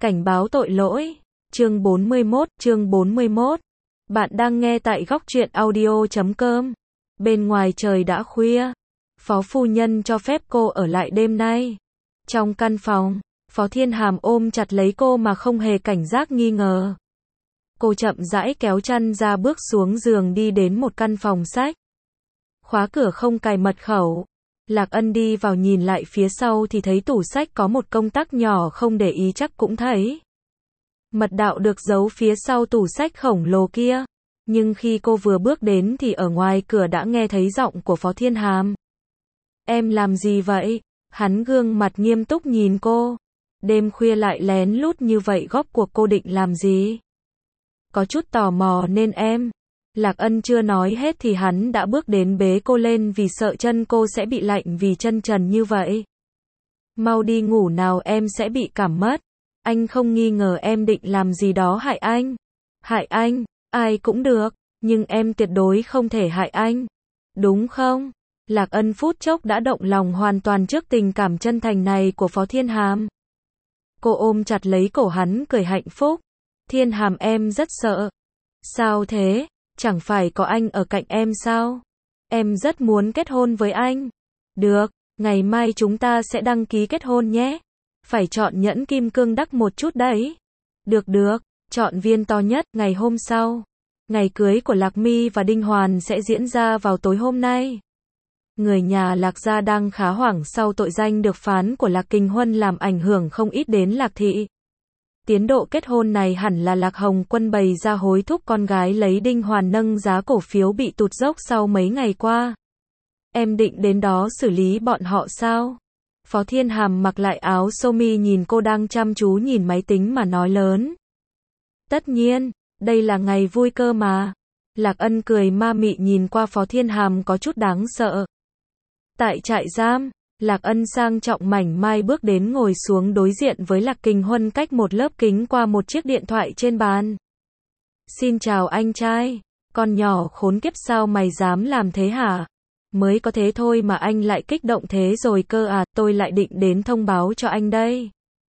Cảnh báo tội lỗi. Chương 41. Bạn đang nghe tại góc truyện audio.com. Bên ngoài trời đã khuya. Phó phu nhân cho phép cô ở lại đêm nay. Trong căn phòng, Phó Thiên Hàm ôm chặt lấy cô mà không hề cảnh giác nghi ngờ. Cô chậm rãi kéo chăn ra bước xuống giường đi đến một căn phòng sách. Khóa cửa không cài mật khẩu. Lạc Ân đi vào nhìn lại phía sau thì thấy tủ sách có một công tắc nhỏ, không để ý chắc cũng thấy. Mật đạo được giấu phía sau tủ sách khổng lồ kia. Nhưng khi cô vừa bước đến thì ở ngoài cửa đã nghe thấy giọng của Phó Thiên Hàm. Em làm gì vậy? Hắn gương mặt nghiêm túc nhìn cô. Đêm khuya lại lén lút như vậy, góp cuộc cô định làm gì? Có chút tò mò nên em. Lạc Ân chưa nói hết thì hắn đã bước đến bế cô lên vì sợ chân cô sẽ bị lạnh vì chân trần như vậy. Mau đi ngủ nào, em sẽ bị cảm mất. Anh không nghi ngờ em định làm gì đó hại anh. Hại anh, ai cũng được, nhưng em tuyệt đối không thể hại anh. Đúng không? Lạc Ân phút chốc đã động lòng hoàn toàn trước tình cảm chân thành này của Phó Thiên Hàm. Cô ôm chặt lấy cổ hắn cười hạnh phúc. Thiên Hàm, em rất sợ. Sao thế? Chẳng phải có anh ở cạnh em sao? Em rất muốn kết hôn với anh. Được, ngày mai chúng ta sẽ đăng ký kết hôn nhé. Phải chọn nhẫn kim cương đắt một chút đấy. Được, chọn viên to nhất. Ngày hôm sau, ngày cưới của Lạc My và Đinh Hoàn sẽ diễn ra vào tối hôm nay. Người nhà Lạc gia đang khá hoảng sau tội danh được phán của Lạc Kình Huân làm ảnh hưởng không ít đến Lạc thị. Tiến độ kết hôn này hẳn là Lạc Hồng Quân bày ra hối thúc con gái lấy Đinh Hoàn nâng giá cổ phiếu bị tụt dốc sau mấy ngày qua. Em định đến đó xử lý bọn họ sao? Phó Thiên Hàm mặc lại áo sơ mi nhìn cô đang chăm chú nhìn máy tính mà nói lớn. Tất nhiên, đây là ngày vui cơ mà. Lạc Ân cười ma mị nhìn qua Phó Thiên Hàm có chút đáng sợ. Tại trại giam, Lạc Ân sang trọng mảnh mai bước đến ngồi xuống đối diện với Lạc Kình Huân cách một lớp kính qua một chiếc điện thoại trên bàn. Xin chào anh trai, con nhỏ khốn kiếp, sao mày dám làm thế hả? Mới có thế thôi mà anh lại kích động thế rồi cơ à, tôi lại định đến thông báo cho anh đây.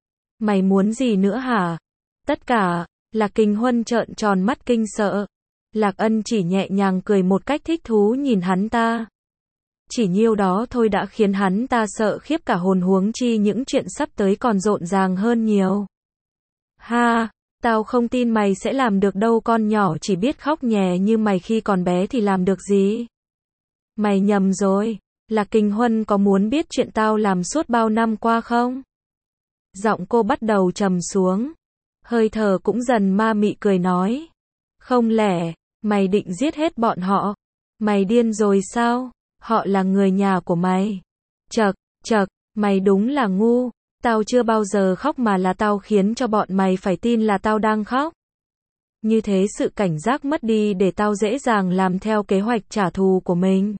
Mày muốn gì nữa hả? Tất cả. Lạc Kình Huân trợn tròn mắt kinh sợ. Lạc Ân chỉ nhẹ nhàng cười một cách thích thú nhìn hắn ta. Chỉ nhiêu đó thôi đã khiến hắn ta sợ khiếp cả hồn, huống chi những chuyện sắp tới còn rộn ràng hơn nhiều. Ha, tao không tin mày sẽ làm được đâu, con nhỏ chỉ biết khóc nhè như mày khi còn bé thì làm được gì. Mày nhầm rồi, Lạc Kình Huân có muốn biết chuyện tao làm suốt bao năm qua không? Giọng cô bắt đầu trầm xuống, hơi thở cũng dần ma mị cười nói. Không lẽ, mày định giết hết bọn họ? Mày điên rồi sao? Họ là người nhà của mày. Chậc, mày đúng là ngu. Tao chưa bao giờ khóc mà là tao khiến cho bọn mày phải tin là tao đang khóc. Như thế sự cảnh giác mất đi để tao dễ dàng làm theo kế hoạch trả thù của mình.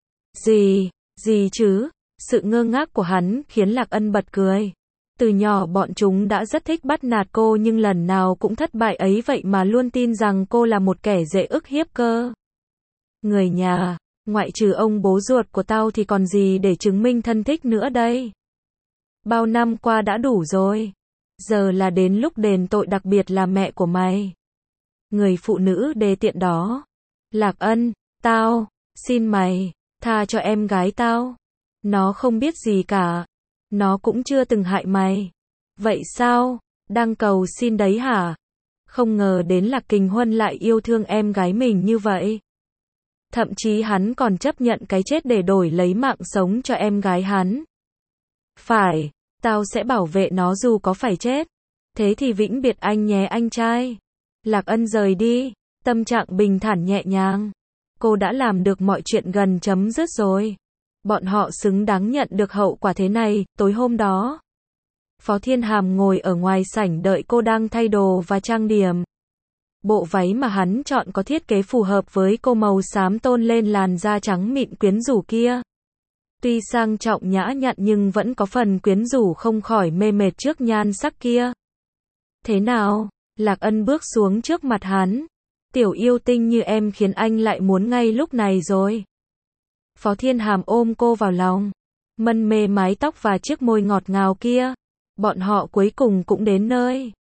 Gì chứ? Sự ngơ ngác của hắn khiến Lạc Ân bật cười. Từ nhỏ bọn chúng đã rất thích bắt nạt cô nhưng lần nào cũng thất bại ấy vậy mà luôn tin rằng cô là một kẻ dễ ức hiếp cơ. Người nhà, ngoại trừ ông bố ruột của tao thì còn gì để chứng minh thân thích nữa đây? Bao năm qua đã đủ rồi. Giờ là đến lúc đền tội, đặc biệt là mẹ của mày. Người phụ nữ đê tiện đó. Lạc Ân, xin mày, tha cho em gái tao. Nó không biết gì cả. Nó cũng chưa từng hại mày. Vậy sao? Đang cầu xin đấy hả? Không ngờ đến Lạc Kình Huân lại yêu thương em gái mình như vậy. Thậm chí hắn còn chấp nhận cái chết để đổi lấy mạng sống cho em gái hắn. Phải, tao sẽ bảo vệ nó dù có phải chết. Thế thì vĩnh biệt anh nhé anh trai. Lạc Ân rời đi, tâm trạng bình thản nhẹ nhàng. Cô đã làm được mọi chuyện gần chấm dứt rồi. Bọn họ xứng đáng nhận được hậu quả thế này. Tối hôm đó, Phó Thiên Hàm ngồi ở ngoài sảnh đợi cô đang thay đồ và trang điểm. Bộ váy mà hắn chọn có thiết kế phù hợp với cô, màu xám tôn lên làn da trắng mịn quyến rũ kia. Tuy sang trọng nhã nhặn nhưng vẫn có phần quyến rũ, không khỏi mê mệt trước nhan sắc kia. Thế nào? Lạc Ân bước xuống trước mặt hắn. Tiểu yêu tinh như em khiến anh lại muốn ngay lúc này rồi. Phó Thiên Hàm ôm cô vào lòng, mân mê mái tóc và chiếc môi ngọt ngào kia. Bọn họ cuối cùng cũng đến nơi.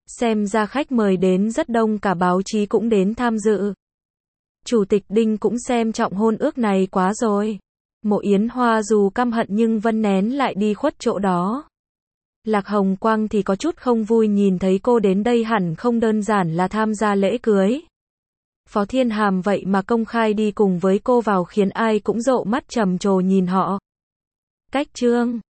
Xem ra khách mời đến rất đông, cả báo chí cũng đến tham dự. Chủ tịch Đinh cũng xem trọng hôn ước này quá rồi. Mộ Yến Hoa dù căm hận nhưng vẫn nén lại đi khuất chỗ đó. Lạc Hồng Quang thì có chút không vui, nhìn thấy cô đến đây hẳn không đơn giản là tham gia lễ cưới. Phó Thiên Hàm vậy mà công khai đi cùng với cô vào khiến ai cũng rộ mắt trầm trồ nhìn họ. Cách Trương